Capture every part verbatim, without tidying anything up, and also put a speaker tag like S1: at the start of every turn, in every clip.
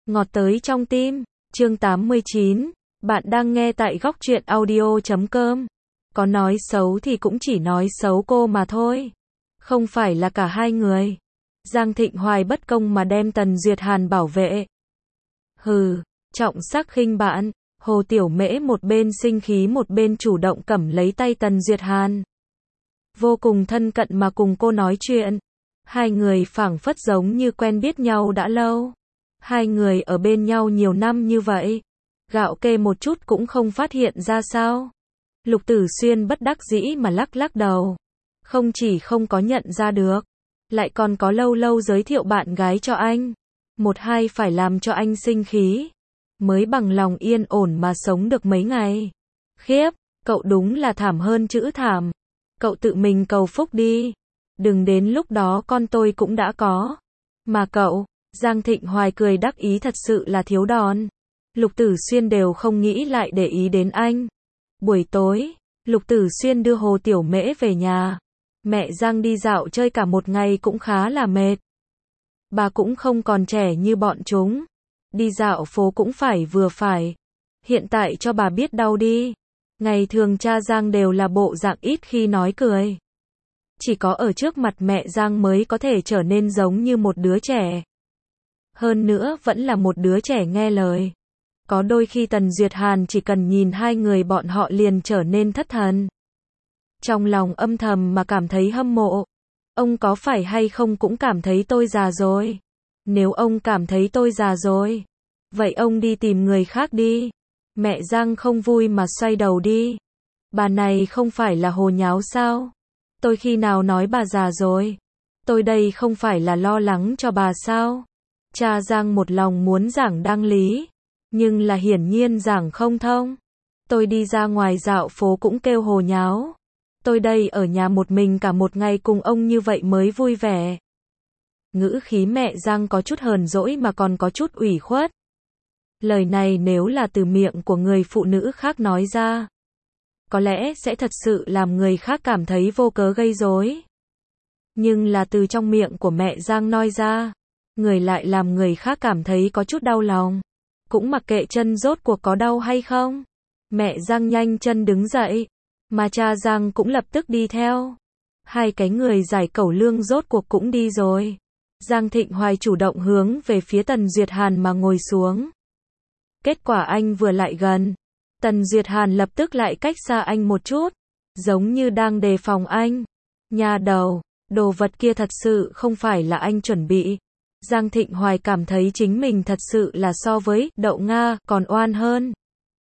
S1: Ngọt tới trong tim, chương tám mươi chín, bạn đang nghe tại góc truyện audio chấm com. Có nói xấu thì cũng chỉ nói xấu cô mà thôi. Không phải là cả hai người. Giang Thịnh Hoài bất công mà đem Tần Duyệt Hàn bảo vệ. Hừ, trọng sắc khinh bạn, Hồ Tiểu Mễ một bên sinh khí một bên chủ động cầm lấy tay Tần Duyệt Hàn. Vô cùng thân cận mà cùng cô nói chuyện. Hai người phảng phất giống như quen biết nhau đã lâu. Hai người ở bên nhau nhiều năm như vậy. Gạo kê một chút cũng không phát hiện ra sao. Lục Tử Xuyên bất đắc dĩ mà lắc lắc đầu. Không chỉ không có nhận ra được, lại còn có lâu lâu giới thiệu bạn gái cho anh. Một hai phải làm cho anh sinh khí, mới bằng lòng yên ổn mà sống được mấy ngày. Khiếp, cậu đúng là thảm hơn chữ thảm. Cậu tự mình cầu phúc đi. Đừng đến lúc đó con tôi cũng đã có. Mà cậu, Giang Thịnh Hoài cười đắc ý thật sự là thiếu đòn. Lục Tử Xuyên đều không nghĩ lại để ý đến anh. Buổi tối, Lục Tử Xuyên đưa Hồ Tiểu Mễ về nhà. Mẹ Giang đi dạo chơi cả một ngày cũng khá là mệt. Bà cũng không còn trẻ như bọn chúng. Đi dạo phố cũng phải vừa phải. Hiện tại cho bà biết đau đi. Ngày thường cha Giang đều là bộ dạng ít khi nói cười. Chỉ có ở trước mặt mẹ Giang mới có thể trở nên giống như một đứa trẻ. Hơn nữa vẫn là một đứa trẻ nghe lời. Có đôi khi Tần Duyệt Hàn chỉ cần nhìn hai người bọn họ liền trở nên thất thần. Trong lòng âm thầm mà cảm thấy hâm mộ. Ông có phải hay không cũng cảm thấy tôi già rồi. Nếu ông cảm thấy tôi già rồi, vậy ông đi tìm người khác đi. Mẹ Giang không vui mà xoay đầu đi. Bà này không phải là hồ nháo sao? Tôi khi nào nói bà già rồi? Tôi đây không phải là lo lắng cho bà sao? Cha Giang một lòng muốn giảng đăng lý, nhưng là hiển nhiên giảng không thông. Tôi đi ra ngoài dạo phố cũng kêu hồ nháo. Tôi đây ở nhà một mình cả một ngày cùng ông như vậy mới vui vẻ. Ngữ khí mẹ Giang có chút hờn dỗi mà còn có chút ủy khuất. Lời này nếu là từ miệng của người phụ nữ khác nói ra, có lẽ sẽ thật sự làm người khác cảm thấy vô cớ gây rối. Nhưng là từ trong miệng của mẹ Giang nói ra, người lại làm người khác cảm thấy có chút đau lòng. Cũng mặc kệ chân rốt cuộc có đau hay không. Mẹ Giang nhanh chân đứng dậy, mà cha Giang cũng lập tức đi theo. Hai cái người giải cẩu lương rốt cuộc cũng đi rồi. Giang Thịnh Hoài chủ động hướng về phía Tần Duyệt Hàn mà ngồi xuống. Kết quả anh vừa lại gần, Tần Duyệt Hàn lập tức lại cách xa anh một chút, giống như đang đề phòng anh. Nhà đầu, đồ vật kia thật sự không phải là anh chuẩn bị. Giang Thịnh Hoài cảm thấy chính mình thật sự là so với Đậu Nga còn oan hơn.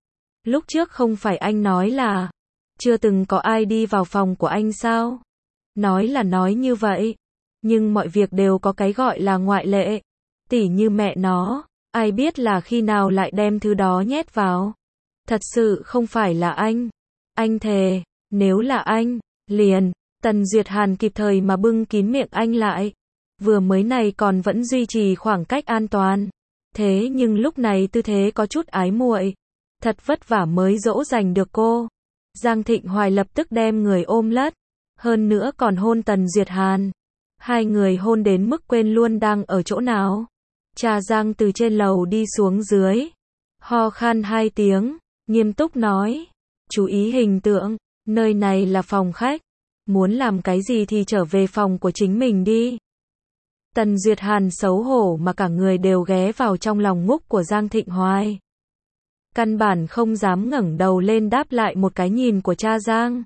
S1: Lúc trước không phải anh nói là chưa từng có ai đi vào phòng của anh sao? Nói là nói như vậy, nhưng mọi việc đều có cái gọi là ngoại lệ. Tỉ như mẹ nó, ai biết là khi nào lại đem thứ đó nhét vào. Thật sự không phải là anh. Anh thề, nếu là anh, liền. Tần Duyệt Hàn kịp thời mà bưng kín miệng anh lại. Vừa mới này còn vẫn duy trì khoảng cách an toàn. Thế nhưng lúc này tư thế có chút ái muội. Thật vất vả mới dỗ dành được cô. Giang Thịnh Hoài lập tức đem người ôm lất. Hơn nữa còn hôn Tần Duyệt Hàn. Hai người hôn đến mức quên luôn đang ở chỗ nào. Cha Giang từ trên lầu đi xuống dưới. Ho khan hai tiếng, nghiêm túc nói. Chú ý hình tượng, nơi này là phòng khách. Muốn làm cái gì thì trở về phòng của chính mình đi. Tần Duyệt Hàn xấu hổ mà cả người đều ghé vào trong lòng ngúc của Giang Thịnh Hoài. Căn bản không dám ngẩng đầu lên đáp lại một cái nhìn của cha Giang.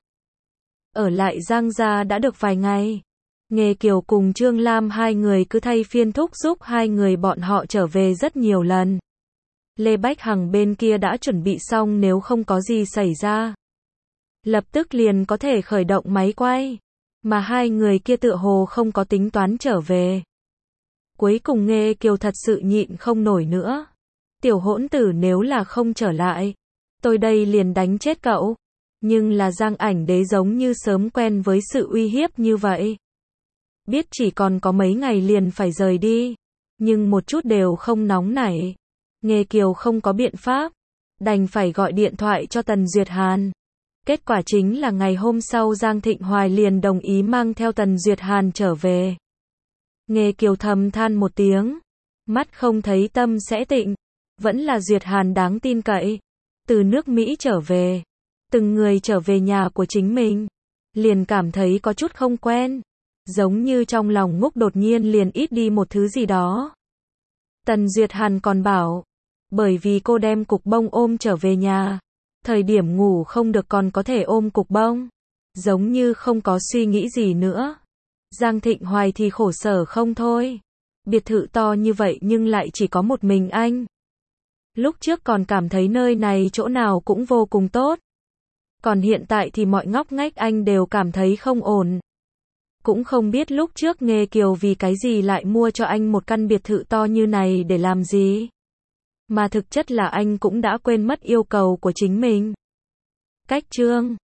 S1: Ở lại Giang gia đã được vài ngày. Nghề Kiều cùng Trương Lam hai người cứ thay phiên thúc giúp hai người bọn họ trở về rất nhiều lần. Lê Bách Hằng bên kia đã chuẩn bị xong nếu không có gì xảy ra. Lập tức liền có thể khởi động máy quay. Mà hai người kia tựa hồ không có tính toán trở về. Cuối cùng Nghề Kiều thật sự nhịn không nổi nữa. Tiểu hỗn tử nếu là không trở lại, tôi đây liền đánh chết cậu. Nhưng là Giang Ảnh Đế giống như sớm quen với sự uy hiếp như vậy. Biết chỉ còn có mấy ngày liền phải rời đi, nhưng một chút đều không nóng nảy. Nghề Kiều không có biện pháp, đành phải gọi điện thoại cho Tần Duyệt Hàn. Kết quả chính là ngày hôm sau Giang Thịnh Hoài liền đồng ý mang theo Tần Duyệt Hàn trở về. Nghề Kiều thầm than một tiếng, Mắt không thấy tâm sẽ tịnh. Vẫn là Duyệt Hàn đáng tin cậy. Từ nước Mỹ trở về, từng người trở về nhà của chính mình, liền cảm thấy có chút không quen. Giống như trong lòng Ngúc đột nhiên liền ít đi một thứ gì đó. Tần Duyệt Hàn còn bảo, bởi vì cô đem cục bông ôm trở về nhà, thời điểm ngủ không được còn có thể ôm cục bông. Giống như không có suy nghĩ gì nữa. Giang Thịnh Hoài thì khổ sở không thôi. Biệt thự to như vậy nhưng lại chỉ có một mình anh. Lúc trước còn cảm thấy nơi này chỗ nào cũng vô cùng tốt. Còn hiện tại thì mọi ngóc ngách anh đều cảm thấy không ổn. Cũng không biết lúc trước Nghê Kiều vì cái gì lại mua cho anh một căn biệt thự to như này để làm gì. Mà thực chất là anh cũng đã quên mất yêu cầu của chính mình. Cách chương